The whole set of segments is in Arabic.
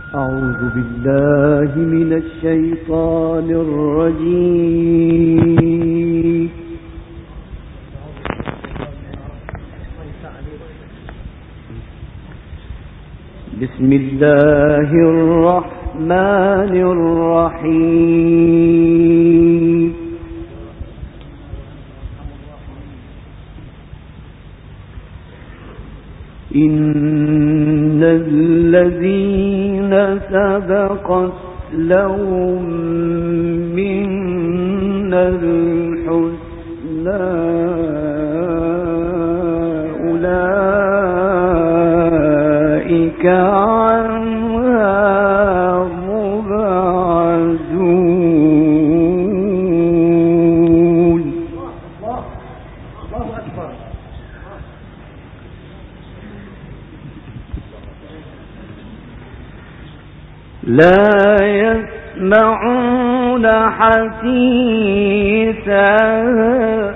أعوذ بالله من الشيطان الرجيم. بسم الله الرحمن الرحيم. إن الذين سبقت لهم منا الحسنى أولئك عنها مبعدون. الله أكبر. لا يسمعون حسيسها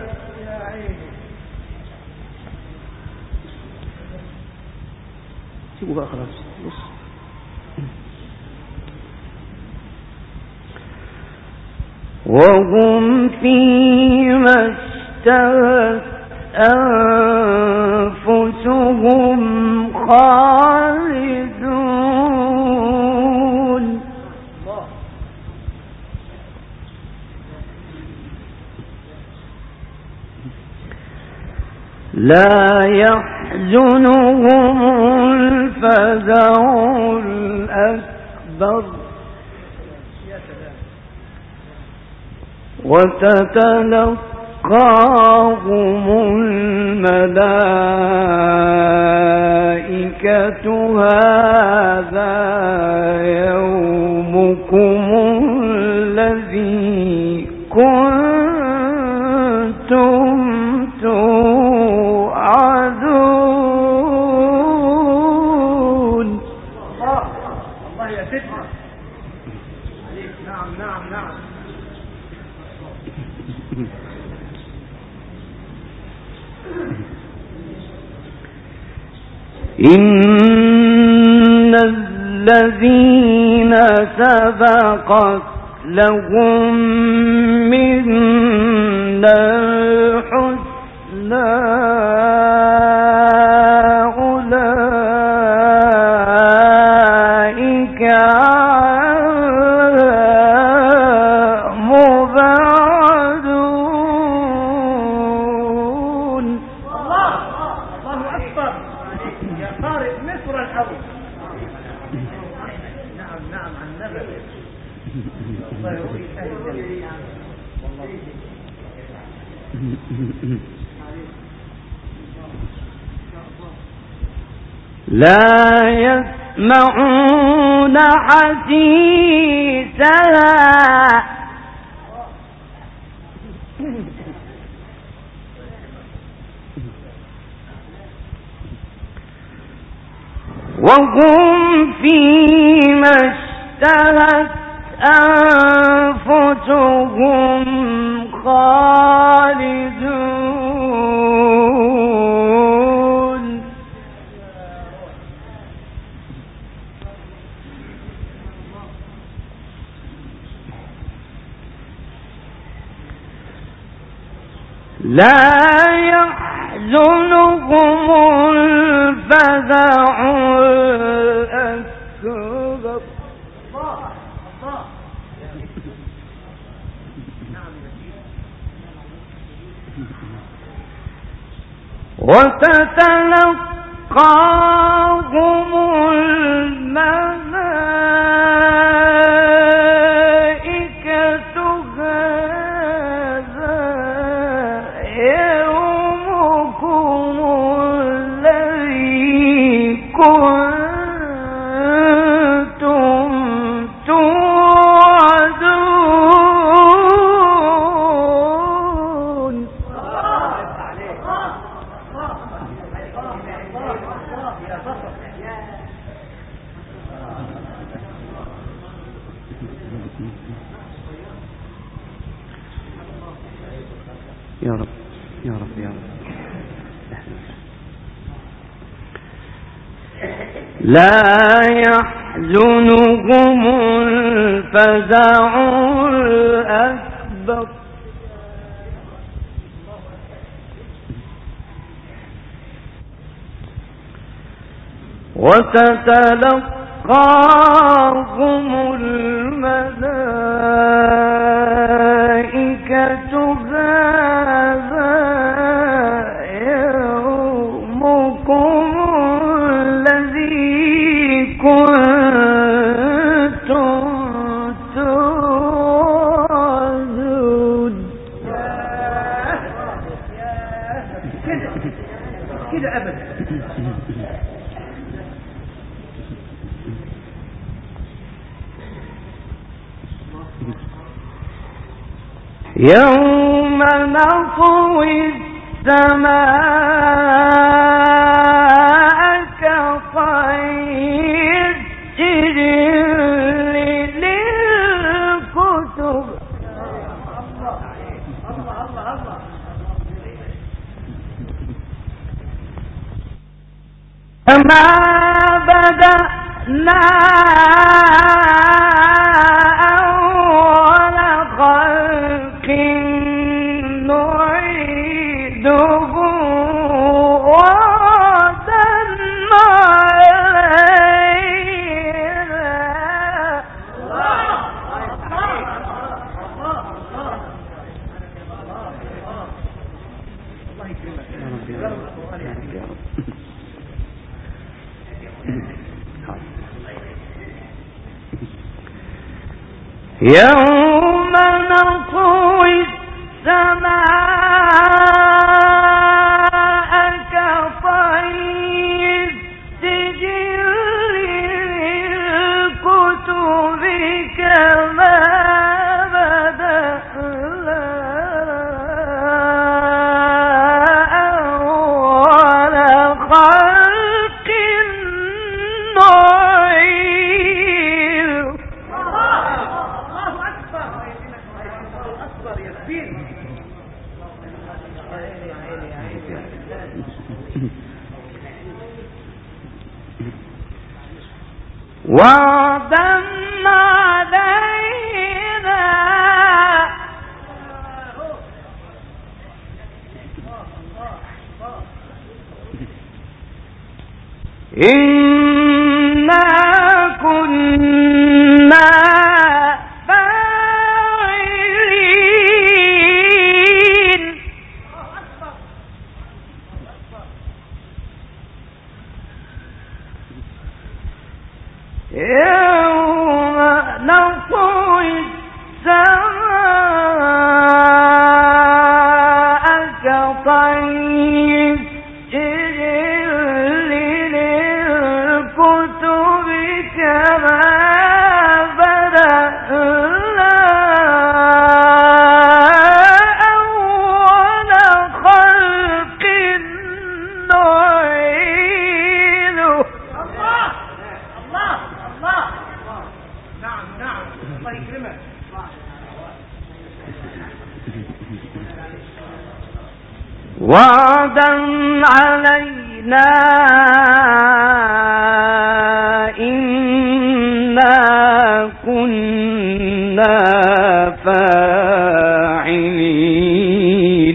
وهم فيما اشتهت أنفسهم خالدون. لا يحزنهم الفزع الأكبر وتتلقاهم الملائكة هذا يومكم الذي كنتم توعدون. الله يا سيدنا. نعم نعم نعم. إن الذين سبقت لهم منا الحسنى أولئك مبعدون. الله أكبر. يا قارئ مصر الأول. نعم نعم عن نبأ. الله يقول لا يسمعون حسيسها وهم فيما اشتهت أنفسهم خالدون. لا يحزنهم الفزع الأكبر وتتلقاهم الملائكة هذا يومكم الذي كنتم توعدون. يا رب يا رب يا رب. لا يحزنهم الفزع الأكبر وتتلقاهم الملائكة هذا يومكم الذي كنتم توعدون. كده أبدا. يوم نطوي السماء كطي السجل للكتب كما بدأنا يوم نطوي السماء كطي السجل للكتب كما بدأنا أول خلق نعيد. وعدا علينا إنا كنا فاعلين. يوم نطوي السماء كطي السجل للكتب كما بدأنا أول خلق نعيده. نعم الله يكرمك. وعدا علينا إنا كنا فاعلين.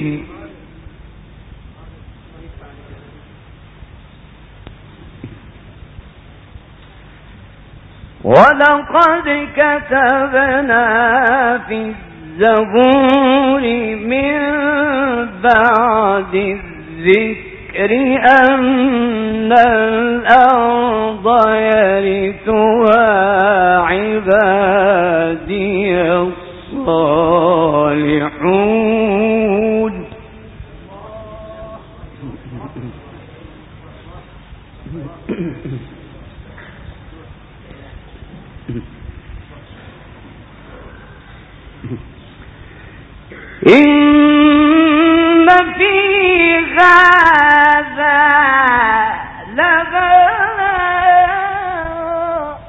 ولقد كتبنا في الزبور من بعد الذكر أن الأرض يرثها عبادي الصالحون. إن في هذا لبلاغا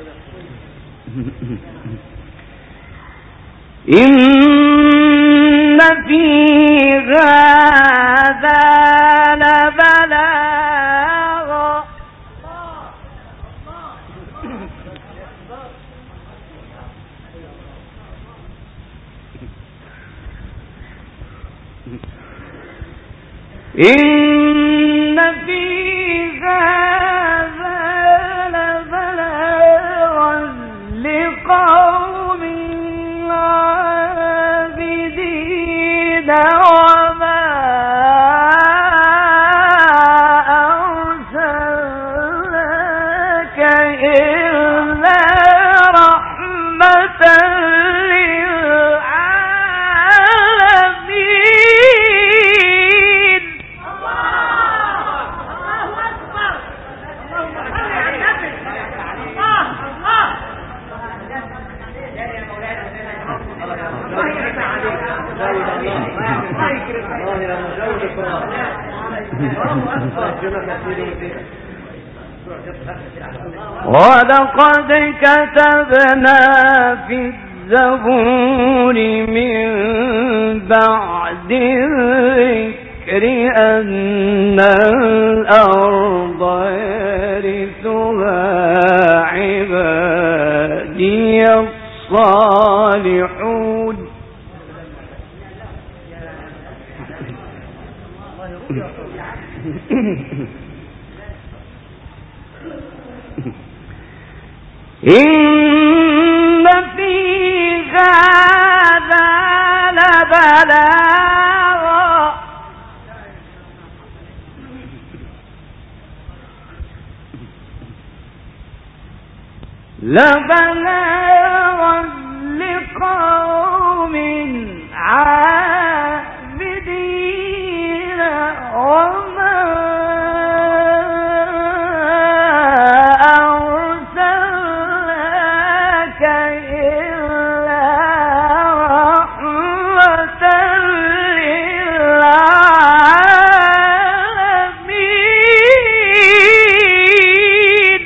إن إن في هذا لبلاغا لقوم عابدين وما أرسلناك إلا رحمة ولقد كتبنا في الزبور من بعد الذكر أن الأرض يرثها عبادي الصالحون إن في هذا لبلاغا لقوم عابدين وما أرسلناك إلا رحمة للعالمين.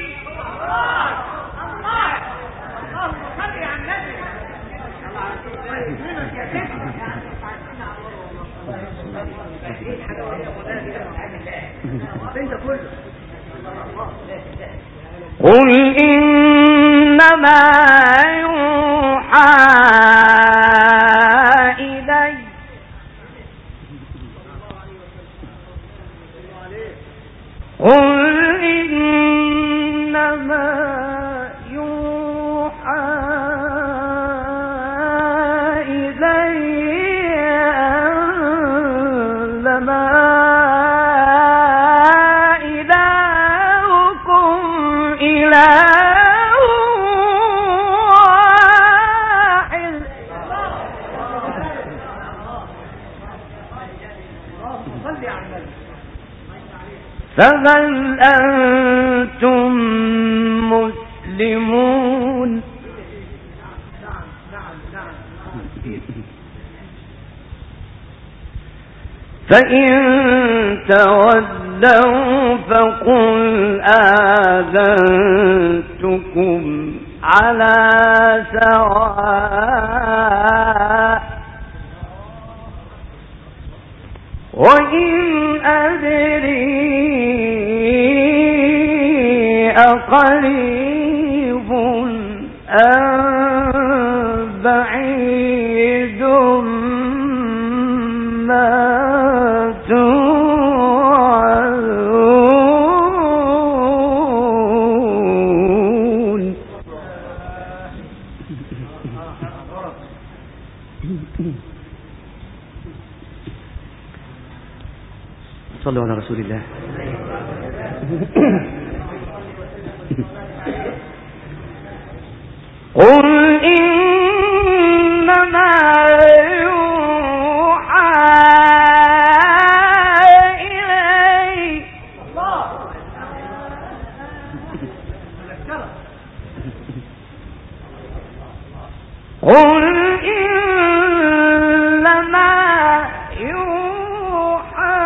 قل إنما يوحى إلي أنما إلهكم إله واحد فهل أنتم مسلمون؟ فإن تولوا فقل آذنتكم على سواء وإن أدري أقريب أم بعيد ما توعدون. صلوا على رسول الله. قل إنما يوحى إلي قل إنما يوحى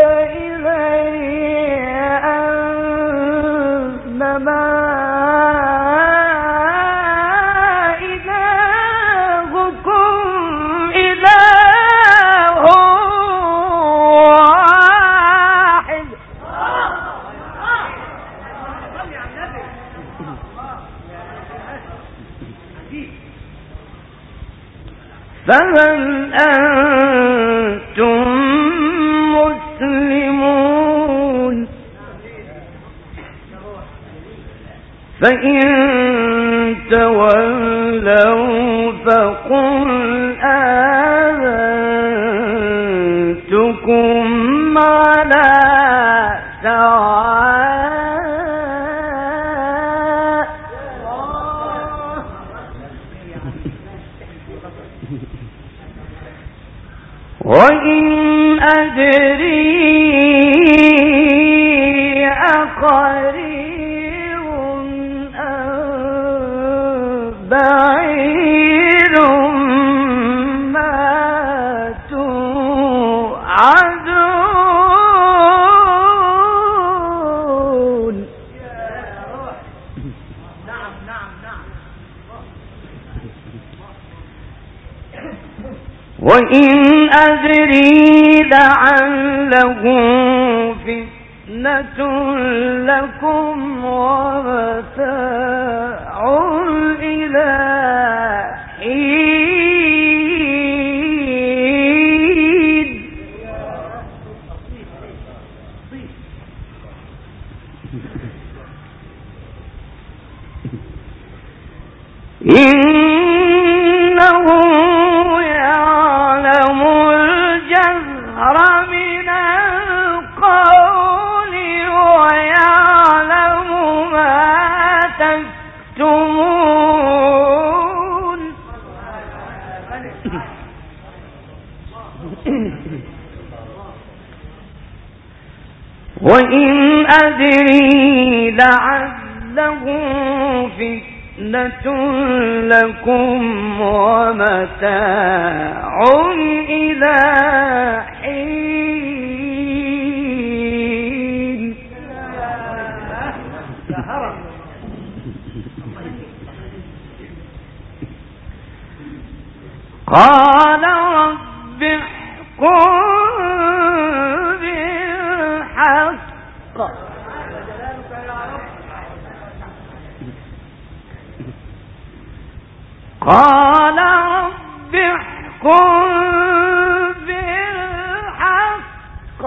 إلي أنما فهل أنتم مسلمون؟ فإن تولوا فقل آذنتكم على سواء وإن أدري أقريب أم بعيد ما توعدون. وإن أدري لعله فتنة لكم ومتاع إلى حين. إنه يعلم الجهر من القول ويعلم ما تكتمون. وإن أدري لعله فتنة لكم ومتاع إلى حين. قال رب احكم بالحق قال رب احكم بالحق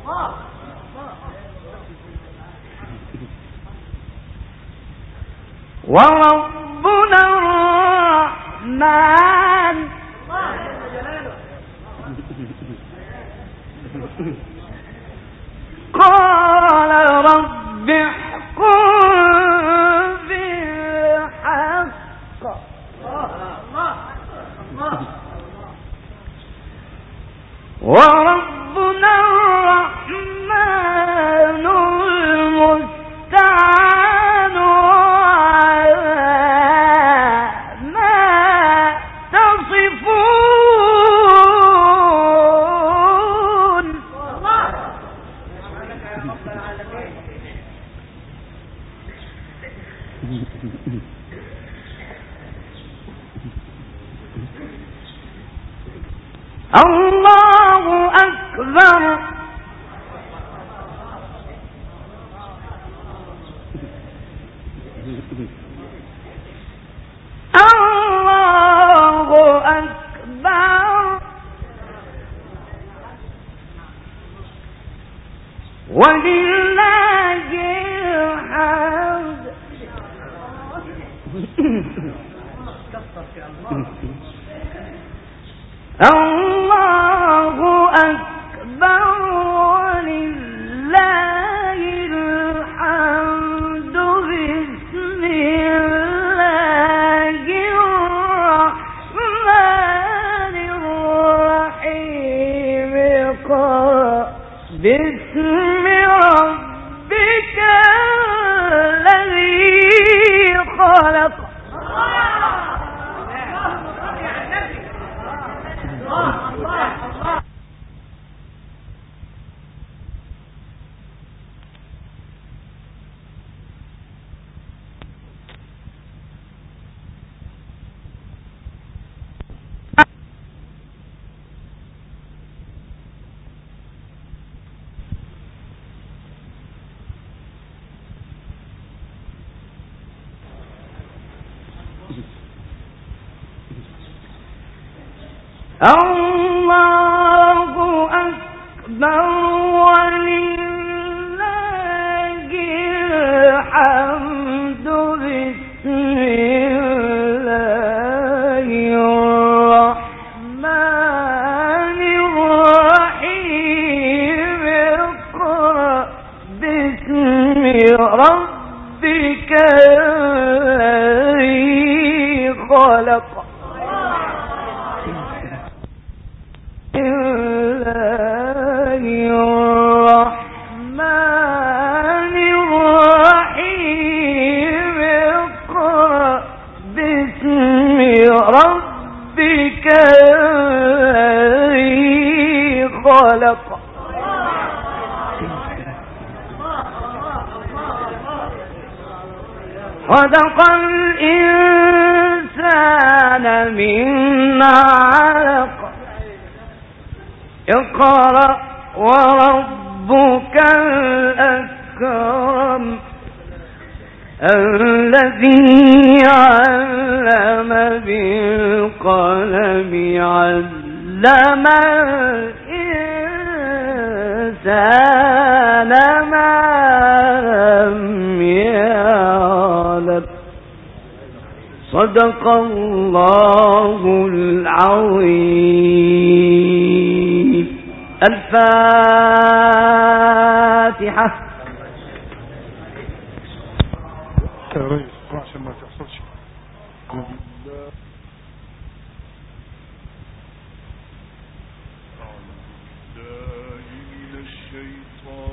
وربنا الرحمن قال رب احكم بالحق وربنا الرحمن المستعان على ما تصفون. الله أكبر. الله أكبر. ولله الحمد. الله أكبر ولله الحمد. بسم الله الرحمن الرحيم. بسم ربك الذي خلق. الله أكبر ولله الحمد بسم الله الرحمن الرحيم اقرأ باسم ربك الذي خلق الرحمن الرحيم اقرأ باسم ربك الذي خلق خلق الإنسان من علق اقرأ وربك الأكرم الذي علم بالقلم علم الإنسان ما لم يعلم صدق الله العظيم. الفاتحة. عشان ما تحصلش من الشيطان